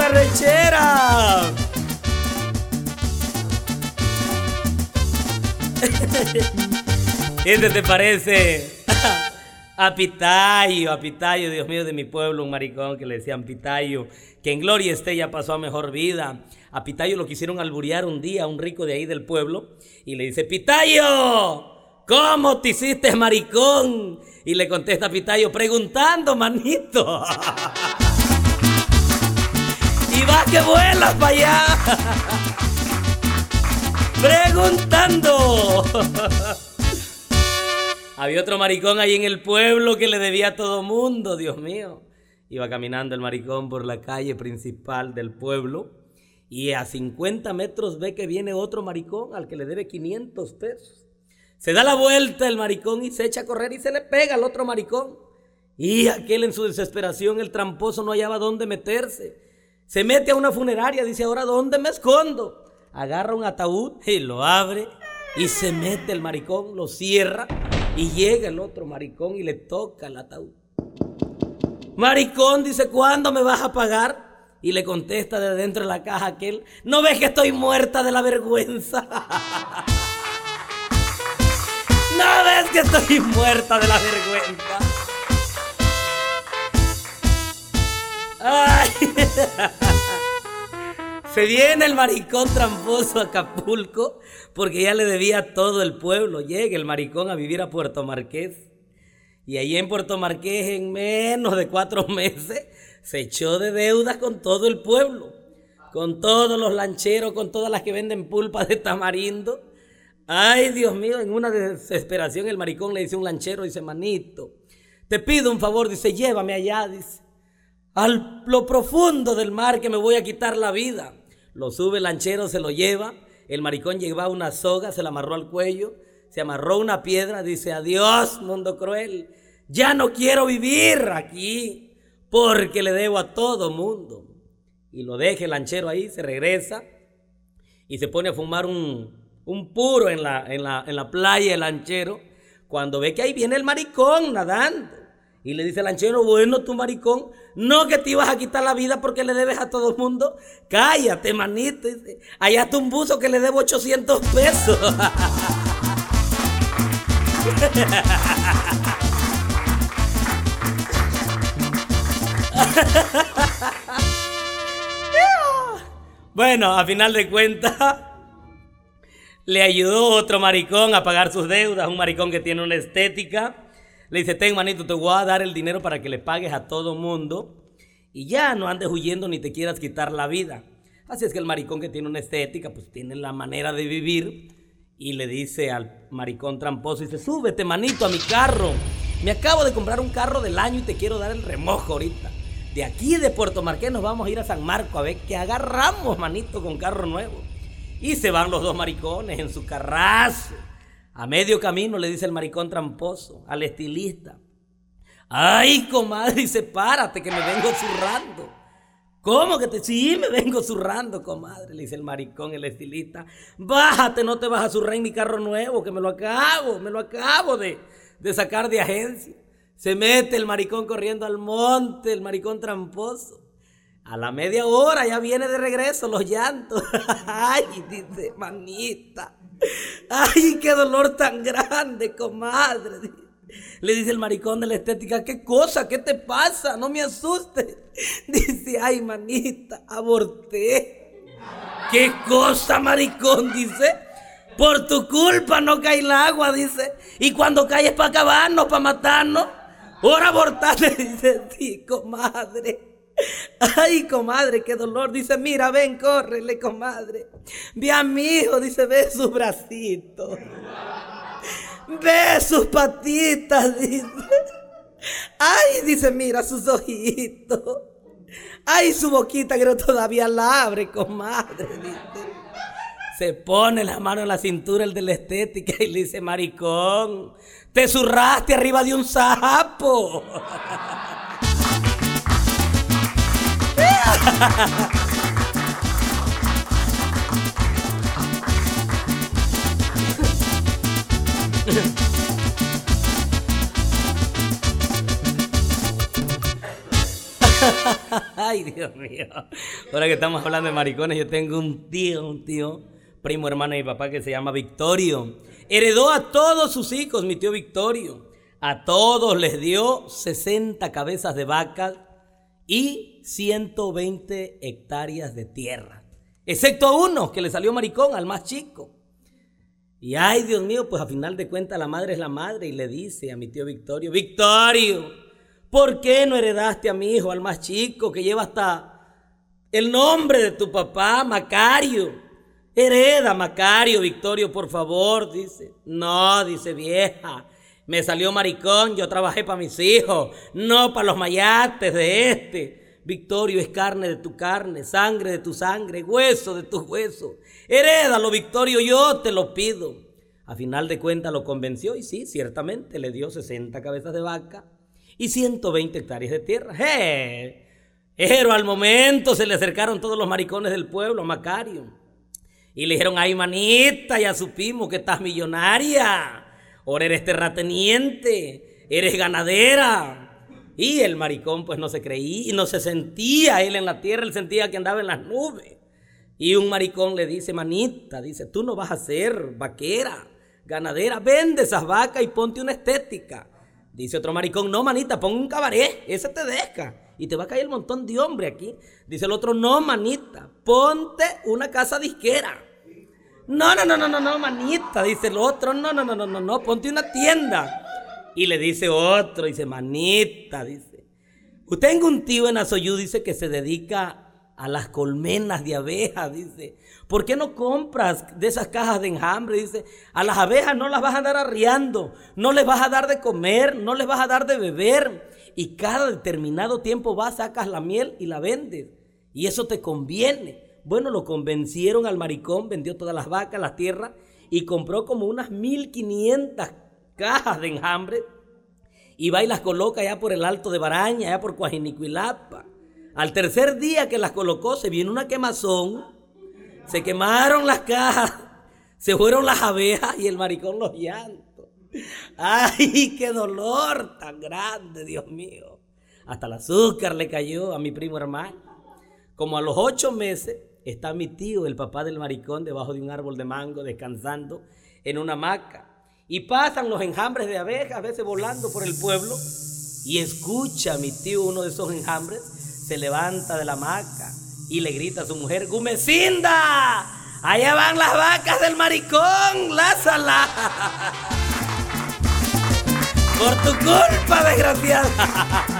arrechera! Este te parece a Pitayo, Dios mío, de mi pueblo, un maricón que le decían Pitayo, que en gloria esté, ya pasó a mejor vida. A Pitayo lo quisieron alburear un día, a un rico de ahí del pueblo, y le dice: Pitayo, ¿cómo te hiciste maricón? Y le contesta Pitayo: preguntando, manito. Y vas que vuelas para allá. Preguntando. Había otro maricón ahí en el pueblo que le debía a todo mundo, Dios mío. Iba caminando el maricón por la calle principal del pueblo y a 50 metros ve que viene otro maricón al que le debe 500 pesos. Se da la vuelta el maricón y se echa a correr y se le pega al otro maricón. Y aquel, en su desesperación, el tramposo, no hallaba dónde meterse. Se mete a una funeraria, dice: ahora ¿dónde me escondo? Agarra un ataúd y lo abre y se mete el maricón, lo cierra y llega el otro maricón y le toca el ataúd. Maricón, dice: ¿cuándo me vas a pagar? Y le contesta desde dentro de la caja aquel: ¿no ves que estoy muerta de la vergüenza? ¿No ves que estoy muerta de la vergüenza? Ay. Se viene el maricón tramposo a Acapulco porque ya le debía a todo el pueblo. Llega el maricón a vivir a Puerto Marqués. Y ahí en Puerto Marqués, en menos de 4 meses, se echó de deudas con todo el pueblo. Con todos los lancheros, con todas las que venden pulpa de tamarindo. Ay, Dios mío, en una desesperación el maricón le dice a un lanchero, dice: manito, te pido un favor, dice, llévame allá, dice, a lo profundo del mar, que me voy a quitar la vida. Lo sube el lanchero, se lo lleva. El maricón llevaba una soga, se la amarró al cuello, se amarró una piedra, dice: adiós, mundo cruel, ya no quiero vivir aquí porque le debo a todo mundo. Y lo deja el lanchero ahí, se regresa y se pone a fumar un puro en la playa el lanchero, cuando ve que ahí viene el maricón nadando. Y le dice el lanchero: bueno, tú maricón, no que te ibas a quitar la vida porque le debes a todo el mundo. Cállate, manito. Dice: allá está un buzo que le debo 800 pesos. Bueno, a final de cuentas, le ayudó otro maricón a pagar sus deudas, un maricón que tiene una estética. Le dice: ten, manito, te voy a dar el dinero para que le pagues a todo mundo y ya no andes huyendo ni te quieras quitar la vida. Así es que el maricón que tiene una estética, pues tiene la manera de vivir, y le dice al maricón tramposo, dice: súbete, manito, a mi carro. Me acabo de comprar un carro del año y te quiero dar el remojo ahorita. De aquí de Puerto Marqués nos vamos a ir a San Marco a ver qué agarramos, manito, con carro nuevo. Y se van los dos maricones en su carrazo. A medio camino le dice el maricón tramposo al estilista: ay, comadre, dice, párate que me vengo zurrando. ¿Cómo que te? Sí, me vengo zurrando, comadre, le dice el maricón, el estilista. Bájate, no te vas a zurrar en mi carro nuevo, que me lo acabo de sacar de agencia. Se mete el maricón corriendo al monte, el maricón tramposo. A la media hora ya viene de regreso los llantos. Ay, dice, manita. Ay, qué dolor tan grande, comadre. Le dice el maricón de la estética: ¿qué cosa? ¿Qué te pasa? No me asustes. Dice: ay, manita, aborté. ¿Qué cosa, maricón? Dice: por tu culpa no cae el agua, dice. Y cuando cae es para acabarnos, para matarnos. Ahora abortaste. Dice: sí, comadre. Ay, comadre, qué dolor. Dice: mira, ven, córrele, comadre. Ve a mi hijo, dice, ve sus bracitos, ve sus patitas, dice. Ay, dice, mira sus ojitos. Ay, su boquita que no todavía la abre, comadre, dice. Se pone la mano en la cintura el de la estética y le dice: maricón, te zurraste arriba de un sapo. Ay, Dios mío. Ahora que estamos hablando de maricones, yo tengo un tío, primo hermano de mi papá que se llama Victorio. Heredó a todos sus hijos, mi tío Victorio. A todos les dio 60 cabezas de vacas y 120 hectáreas de tierra. Excepto a uno que le salió maricón, al más chico. Y ay, Dios mío, pues a final de cuentas la madre es la madre y le dice a mi tío Victorio: Victorio, ¿por qué no heredaste a mi hijo, al más chico, que lleva hasta el nombre de tu papá, Macario? Hereda, Macario, Victorio, por favor, dice. No, dice, vieja, me salió maricón, yo trabajé para mis hijos, no para los mayates de este. Victorio es carne de tu carne, sangre de tu sangre, hueso de tu hueso. Herédalo, Victorio, yo te lo pido. A final de cuentas lo convenció y sí, ciertamente le dio 60 cabezas de vaca y 120 hectáreas de tierra. Pero al momento se le acercaron todos los maricones del pueblo a Macario y le dijeron: ay, manita, ya supimos que estás millonaria, ahora eres terrateniente, eres ganadera. Y el maricón pues no se creía y no se sentía él en la tierra, él sentía que andaba en las nubes. Y un maricón le dice: manita, dice, tú no vas a ser vaquera, ganadera, vende esas vacas y ponte una estética. Dice otro maricón: no, manita, pon un cabaret, ese te deja y te va a caer un montón de hombre aquí. Dice el otro: no, manita, ponte una casa disquera. No, manita, dice el otro: no, ponte una tienda. Y le dice otro, dice: manita, dice, tengo un tío en Azoyú, dice, que se dedica a las colmenas de abejas, dice, ¿por qué no compras de esas cajas de enjambre? Dice, a las abejas no las vas a andar arriando, no les vas a dar de comer, no les vas a dar de beber, y cada determinado tiempo vas, sacas la miel y la vendes, y eso te conviene. Bueno, lo convencieron al maricón, vendió todas las vacas, las tierras, y compró como unas 1500 cajas de enjambre y va y las coloca allá por el Alto de Baraña, allá por Coajinicuilapa. Al tercer día que las colocó, se vino una quemazón, se quemaron las cajas, se fueron las abejas y el maricón los llantos. ¡Ay, qué dolor tan grande, Dios mío! Hasta el azúcar le cayó a mi primo hermano. Como a los 8 meses está mi tío, el papá del maricón, debajo de un árbol de mango, descansando en una hamaca. Y pasan los enjambres de abejas, a veces volando por el pueblo, y escucha a mi tío uno de esos enjambres, se levanta de la hamaca y le grita a su mujer: ¡Gumecinda! ¡Allá van las vacas del maricón! ¡Lázala! Por tu culpa, desgraciada.